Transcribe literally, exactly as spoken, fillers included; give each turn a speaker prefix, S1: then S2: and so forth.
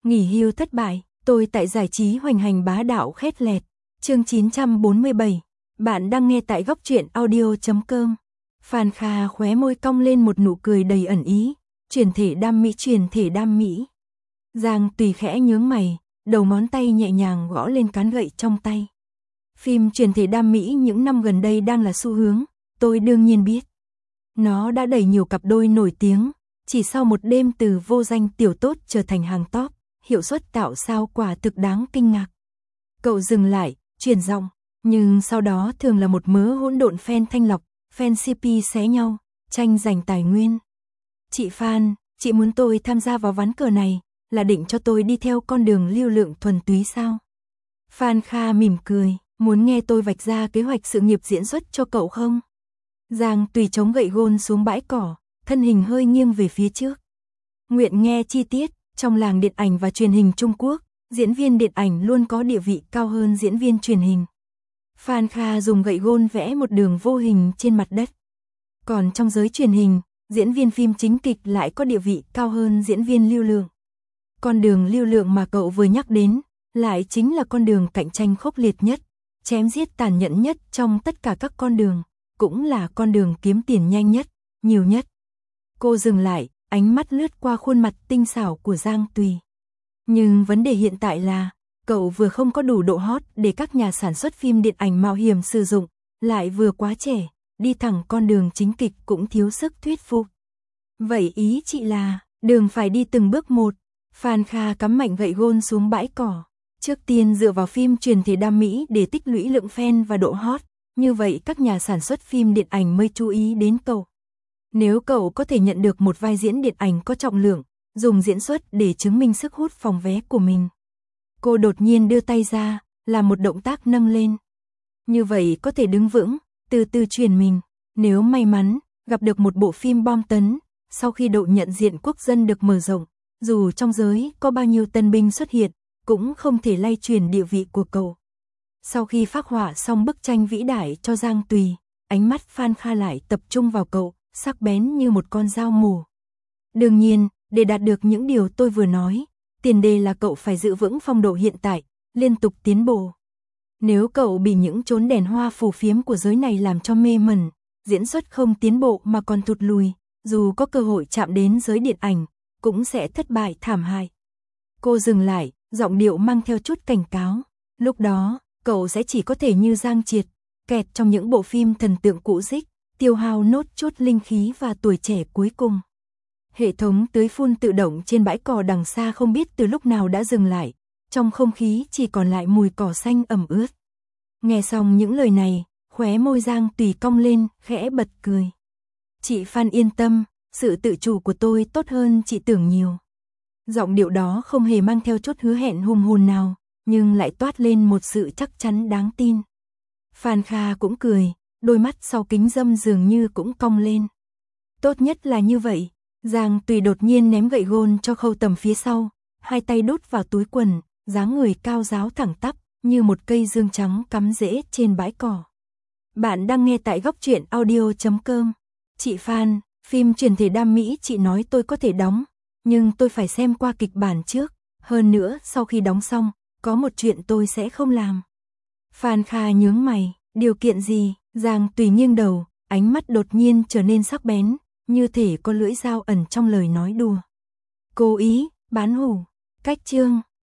S1: Nghỉ hưu thất bại, tôi tại giải trí hoành hành bá đạo khét lẹt. Chương chín trăm bốn mươi bảy. Bạn đang nghe tại góc truyện audio chấm com. Phan Kha khóe môi cong lên một nụ cười đầy ẩn ý. Truyền thể đam mỹ, truyền thể đam mỹ. Giang Tùy khẽ nhướng mày, đầu ngón tay nhẹ nhàng gõ lên cán gậy trong tay. Phim truyền thể đam mỹ những năm gần đây đang là xu hướng, tôi đương nhiên biết. Nó đã đẩy nhiều cặp đôi nổi tiếng, chỉ sau một đêm từ vô danh tiểu tốt trở thành hàng top, hiệu suất tạo sao quả thực đáng kinh ngạc. Cậu dừng lại, chuyển giọng, nhưng sau đó thường là một mớ hỗn độn fan thanh lọc, fan xê pê xé nhau, tranh giành tài nguyên. Chị Phan, chị muốn tôi tham gia vào ván cờ này, là định cho tôi đi theo con đường lưu lượng thuần túy sao? Phan Kha mỉm cười, muốn nghe tôi vạch ra kế hoạch sự nghiệp diễn xuất cho cậu không? Giang Tùy chống gậy gôn xuống bãi cỏ, thân hình hơi nghiêng về phía trước. Nguyện nghe chi tiết, trong làng điện ảnh và truyền hình Trung Quốc, diễn viên điện ảnh luôn có địa vị cao hơn diễn viên truyền hình. Phan Kha dùng gậy gôn vẽ một đường vô hình trên mặt đất. Còn trong giới truyền hình, diễn viên phim chính kịch lại có địa vị cao hơn diễn viên lưu lượng. Con đường lưu lượng mà cậu vừa nhắc đến, lại chính là con đường cạnh tranh khốc liệt nhất, chém giết tàn nhẫn nhất trong tất cả các con đường, cũng là con đường kiếm tiền nhanh nhất, nhiều nhất. Cô dừng lại, ánh mắt lướt qua khuôn mặt tinh xảo của Giang Tùy. Nhưng vấn đề hiện tại là, cậu vừa không có đủ độ hot để các nhà sản xuất phim điện ảnh mạo hiểm sử dụng, lại vừa quá trẻ, đi thẳng con đường chính kịch cũng thiếu sức thuyết phục. Vậy ý chị là, đường phải đi từng bước một. Phan Kha cắm mạnh gậy gôn xuống bãi cỏ. Trước tiên dựa vào phim truyền thể đam mỹ để tích lũy lượng fan và độ hot, như vậy các nhà sản xuất phim điện ảnh mới chú ý đến cậu. Nếu cậu có thể nhận được một vai diễn điện ảnh có trọng lượng, dùng diễn xuất để chứng minh sức hút phòng vé của mình. Cô đột nhiên đưa tay ra, làm một động tác nâng lên. Như vậy có thể đứng vững, từ từ chuyển mình. Nếu may mắn, gặp được một bộ phim bom tấn, sau khi độ nhận diện quốc dân được mở rộng, dù trong giới có bao nhiêu tân binh xuất hiện, cũng không thể lay chuyển địa vị của cậu. Sau khi phác họa xong bức tranh vĩ đại cho Giang Tùy, ánh mắt Phan Kha lại tập trung vào cậu, sắc bén như một con dao mổ. Đương nhiên, để đạt được những điều tôi vừa nói, tiền đề là cậu phải giữ vững phong độ hiện tại, liên tục tiến bộ. Nếu cậu bị những chốn đèn hoa phù phiếm của giới này làm cho mê mẩn, diễn xuất không tiến bộ mà còn thụt lùi, dù có cơ hội chạm đến giới điện ảnh, cũng sẽ thất bại thảm hại. Cô dừng lại, giọng điệu mang theo chút cảnh cáo. Lúc đó, cậu sẽ chỉ có thể như Giang Triệt, kẹt trong những bộ phim thần tượng cũ dích, tiêu hao nốt chút linh khí và tuổi trẻ cuối cùng. Hệ thống tưới phun tự động trên bãi cỏ đằng xa không biết từ lúc nào đã dừng lại, trong không khí chỉ còn lại mùi cỏ xanh ẩm ướt. Nghe xong những lời này, khóe môi Giang Tùy cong lên, khẽ bật cười. Chị Phan yên tâm, sự tự chủ của tôi tốt hơn chị tưởng nhiều. Giọng điệu đó không hề mang theo chút hứa hẹn hùng hồn nào, nhưng lại toát lên một sự chắc chắn đáng tin. Phan Kha cũng cười, đôi mắt sau kính râm dường như cũng cong lên. Tốt nhất là như vậy. Giang Tùy đột nhiên ném gậy gôn cho Khâu Tầm phía sau, hai tay đút vào túi quần, dáng người cao ráo thẳng tắp, như một cây dương trắng cắm rễ trên bãi cỏ. Bạn đang nghe tại góc truyện audio chấm com. Chị Phan, phim truyền thể đam mỹ chị nói tôi có thể đóng, nhưng tôi phải xem qua kịch bản trước, hơn nữa sau khi đóng xong, có một chuyện tôi sẽ không làm. Phan Kha nhướng mày, điều kiện gì? Giang Tùy nghiêng đầu, ánh mắt đột nhiên trở nên sắc bén, như thể có lưỡi dao ẩn trong lời nói đùa. Cố ý, bán hủ, cách chương.